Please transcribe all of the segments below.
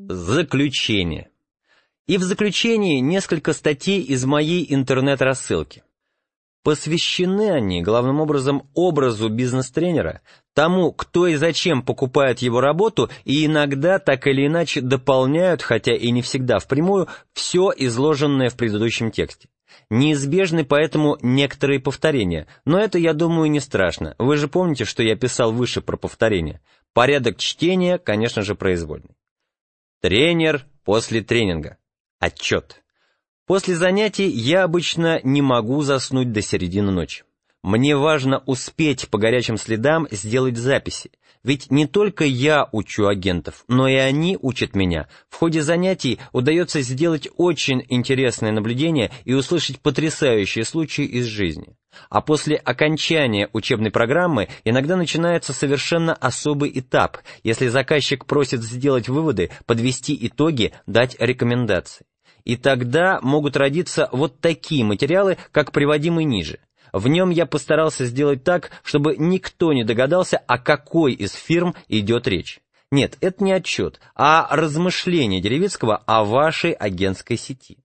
Заключение. И в заключении несколько статей из моей интернет-рассылки. Посвящены они, главным образом, образу бизнес-тренера, тому, кто и зачем покупает его работу, и иногда так или иначе дополняют, хотя и не всегда впрямую, все изложенное в предыдущем тексте. Неизбежны поэтому некоторые повторения, но это, я думаю, не страшно. Вы же помните, что я писал выше про повторения. Порядок чтения, конечно же, произвольный. Тренер после тренинга. Отчет. После занятий я обычно не могу заснуть до середины ночи. Мне важно успеть по горячим следам сделать записи, ведь не только я учу агентов, но и они учат меня. В ходе занятий удается сделать очень интересное наблюдение и услышать потрясающие случаи из жизни. А после окончания учебной программы иногда начинается совершенно особый этап, если заказчик просит сделать выводы, подвести итоги, дать рекомендации. И тогда могут родиться вот такие материалы, как приводимый ниже. В нем я постарался сделать так, чтобы никто не догадался, о какой из фирм идет речь. Нет, это не отчет, а размышление Деревицкого о вашей агентской сети.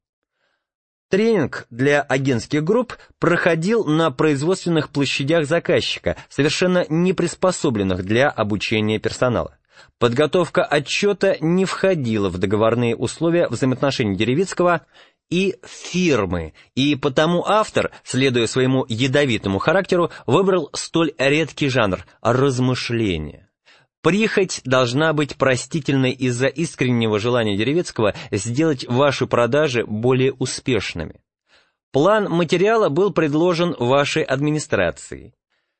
Тренинг для агентских групп проходил на производственных площадях заказчика, совершенно не приспособленных для обучения персонала. Подготовка отчета не входила в договорные условия взаимоотношений Деревицкого и фирмы, и потому автор, следуя своему ядовитому характеру, выбрал столь редкий жанр – размышления. Прихоть должна быть простительной из-за искреннего желания Деревицкого сделать ваши продажи более успешными. План материала был предложен вашей администрации.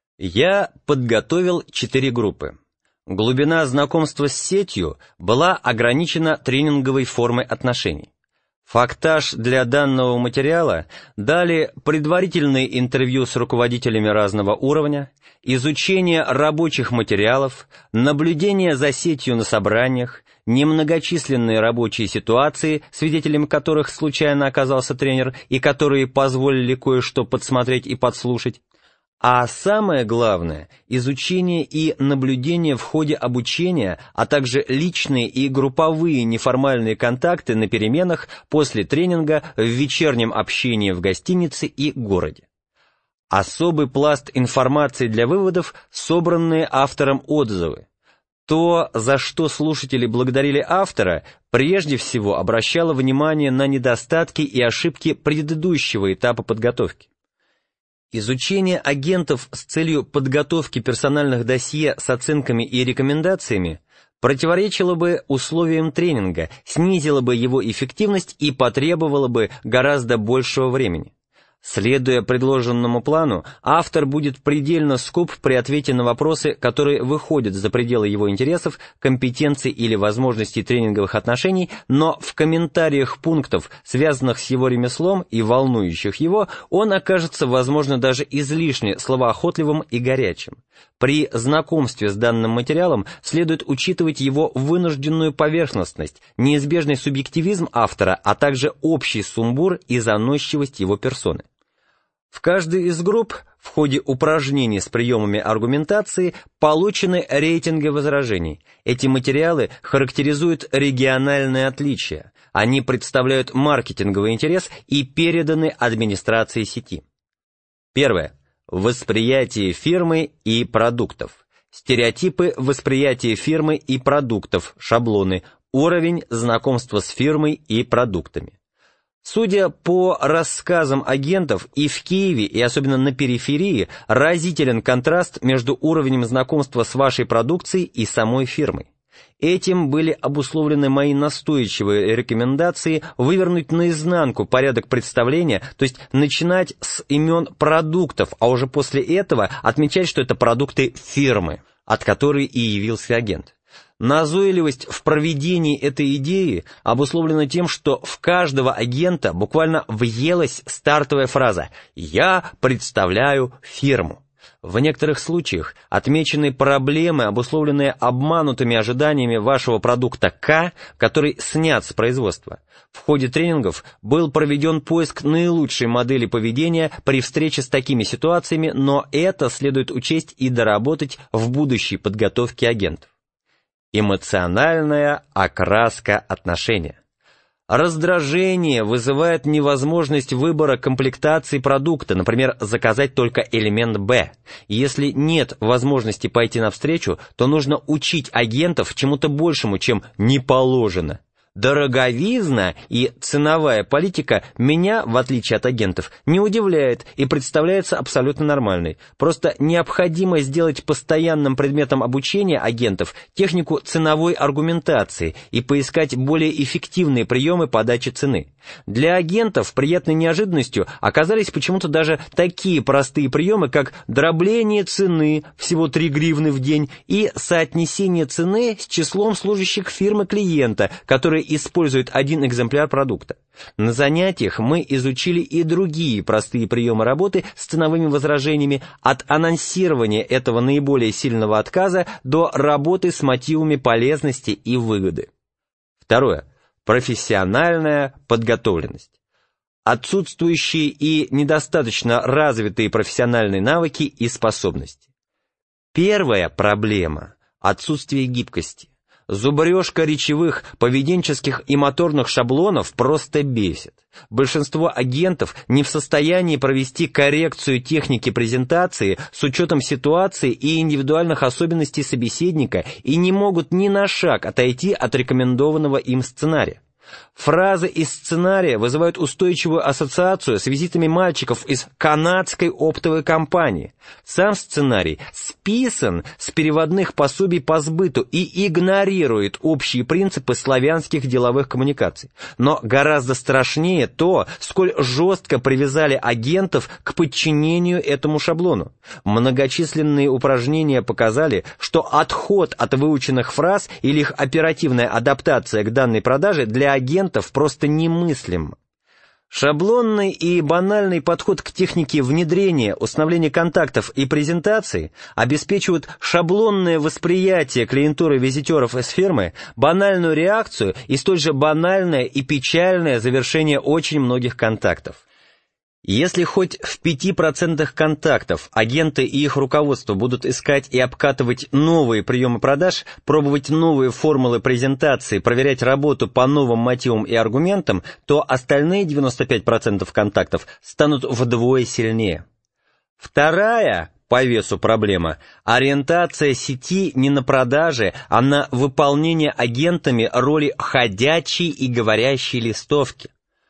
Я подготовил 4 группы. Глубина знакомства с сетью была ограничена тренинговой формой отношений. Фактаж для данного материала дали предварительные интервью с руководителями разного уровня, изучение рабочих материалов, наблюдение за сетью на собраниях, немногочисленные рабочие ситуации, свидетелем которых случайно оказался тренер и которые позволили кое-что подсмотреть и подслушать, а самое главное – изучение и наблюдение в ходе обучения, а также личные и групповые неформальные контакты на переменах после тренинга в вечернем общении в гостинице и городе. Особый пласт информации для выводов – собранные автором отзывы. То, за что слушатели благодарили автора, прежде всего обращало внимание на недостатки и ошибки предыдущего этапа подготовки. Изучение агентов с целью подготовки персональных досье с оценками и рекомендациями противоречило бы условиям тренинга, снизило бы его эффективность и потребовало бы гораздо большего времени. Следуя предложенному плану, автор будет предельно скуп при ответе на вопросы, которые выходят за пределы его интересов, компетенций или возможностей тренинговых отношений, но в комментариях пунктов, связанных с его ремеслом и волнующих его, он окажется, возможно, даже излишне словоохотливым и горячим. При знакомстве с данным материалом следует учитывать его вынужденную поверхностность, неизбежный субъективизм автора, а также общий сумбур и заносчивость его персоны. В каждой из групп в ходе упражнений с приемами аргументации получены рейтинги возражений. Эти материалы характеризуют региональные отличия. Они представляют маркетинговый интерес и переданы администрации сети. Первое. Восприятие фирмы и продуктов. Стереотипы восприятия фирмы и продуктов, шаблоны, уровень знакомства с фирмой и продуктами. Судя по рассказам агентов, и в Киеве, и особенно на периферии, разителен контраст между уровнем знакомства с вашей продукцией и самой фирмой. Этим были обусловлены мои настойчивые рекомендации вывернуть наизнанку порядок представления, то есть начинать с имен продуктов, а уже после этого отмечать, что это продукты фирмы, от которой и явился агент. Назойливость в проведении этой идеи обусловлена тем, что в каждого агента буквально въелась стартовая фраза «Я представляю фирму». В некоторых случаях отмечены проблемы, обусловленные обманутыми ожиданиями вашего продукта К, который снят с производства. В ходе тренингов был проведен поиск наилучшей модели поведения при встрече с такими ситуациями, но это следует учесть и доработать в будущей подготовке агентов. Эмоциональная окраска отношения. Раздражение вызывает невозможность выбора комплектации продукта, например, заказать только элемент Б. Если нет возможности пойти навстречу, то нужно учить агентов чему-то большему, чем не положено. Дороговизна и ценовая политика меня, в отличие от агентов, не удивляет и представляется абсолютно нормальной. Просто необходимо сделать постоянным предметом обучения агентов технику ценовой аргументации и поискать более эффективные приемы подачи цены. Для агентов приятной неожиданностью оказались почему-то даже такие простые приемы, как дробление цены, всего 3 гривны в день, и соотнесение цены с числом служащих фирмы клиента, который использует один экземпляр продукта. На занятиях мы изучили и другие простые приемы работы с ценовыми возражениями, от анонсирования этого наиболее сильного отказа до работы с мотивами полезности и выгоды. Второе. Профессиональная подготовленность. Отсутствующие и недостаточно развитые профессиональные навыки и способности. Первая проблема – отсутствие гибкости. Зубрежка речевых, поведенческих и моторных шаблонов просто бесит. Большинство агентов не в состоянии провести коррекцию техники презентации с учетом ситуации и индивидуальных особенностей собеседника и не могут ни на шаг отойти от рекомендованного им сценария. Фразы из сценария вызывают устойчивую ассоциацию с визитами мальчиков из канадской оптовой компании. Сам сценарий списан с переводных пособий по сбыту и игнорирует общие принципы славянских деловых коммуникаций. Но гораздо страшнее то, сколь жестко привязали агентов к подчинению этому шаблону. Многочисленные упражнения показали, что отход от выученных фраз или их оперативная адаптация к данной продаже для агентов просто немыслим. Шаблонный и банальный подход к технике внедрения, установления контактов и презентации обеспечивают шаблонное восприятие клиентуры визитеров из фирмы, банальную реакцию и столь же банальное и печальное завершение очень многих контактов. Если хоть в 5% контактов агенты и их руководство будут искать и обкатывать новые приемы продаж, пробовать новые формулы презентации, проверять работу по новым мотивам и аргументам, то остальные 95% контактов станут вдвое сильнее. Вторая по весу проблема – ориентация сети не на продажи, а на выполнение агентами роли ходячей и говорящей листовки.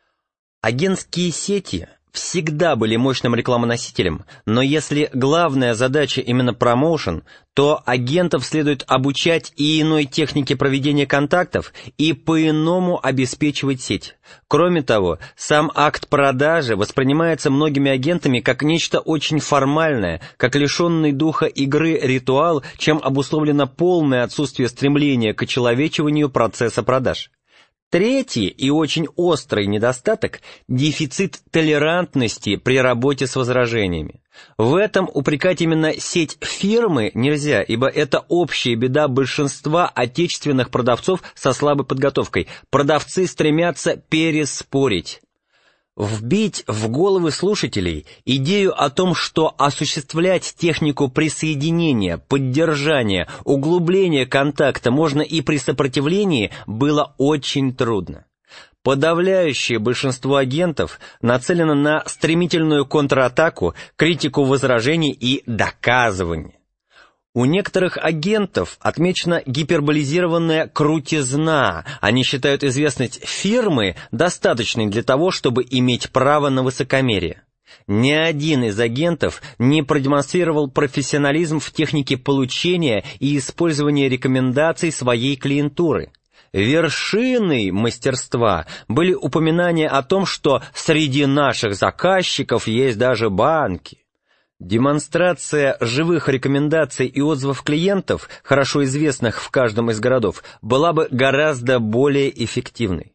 Агентские сети всегда были мощным рекламоносителем, но если главная задача именно промоушен, то агентов следует обучать и иной технике проведения контактов, и по-иному обеспечивать сеть. Кроме того, сам акт продажи воспринимается многими агентами как нечто очень формальное, как лишенный духа игры ритуал, чем обусловлено полное отсутствие стремления к очеловечиванию процесса продаж. Третий и очень острый недостаток – дефицит толерантности при работе с возражениями. В этом упрекать именно сеть фирмы нельзя, ибо это общая беда большинства отечественных продавцов со слабой подготовкой. Продавцы стремятся переспорить. Вбить в головы слушателей идею о том, что осуществлять технику присоединения, поддержания, углубления контакта можно и при сопротивлении, было очень трудно. Подавляющее большинство агентов нацелено на стремительную контратаку, критику возражений и доказывание. У некоторых агентов отмечена гиперболизированная крутизна. Они считают известность фирмы достаточной для того, чтобы иметь право на высокомерие. Ни один из агентов не продемонстрировал профессионализм в технике получения и использования рекомендаций своей клиентуры. Вершиной мастерства были упоминания о том, что среди наших заказчиков есть даже банки. Демонстрация живых рекомендаций и отзывов клиентов, хорошо известных в каждом из городов, была бы гораздо более эффективной.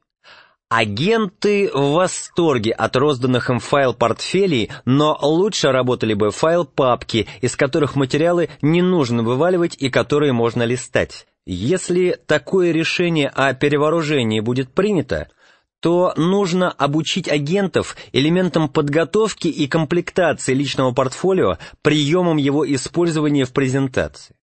Агенты в восторге от розданных им файл-портфелей, но лучше работали бы файл-папки, из которых материалы не нужно вываливать и которые можно листать. Если такое решение о перевооружении будет принято, то нужно обучить агентов элементам подготовки и комплектации личного портфолио, приемам его использования в презентации.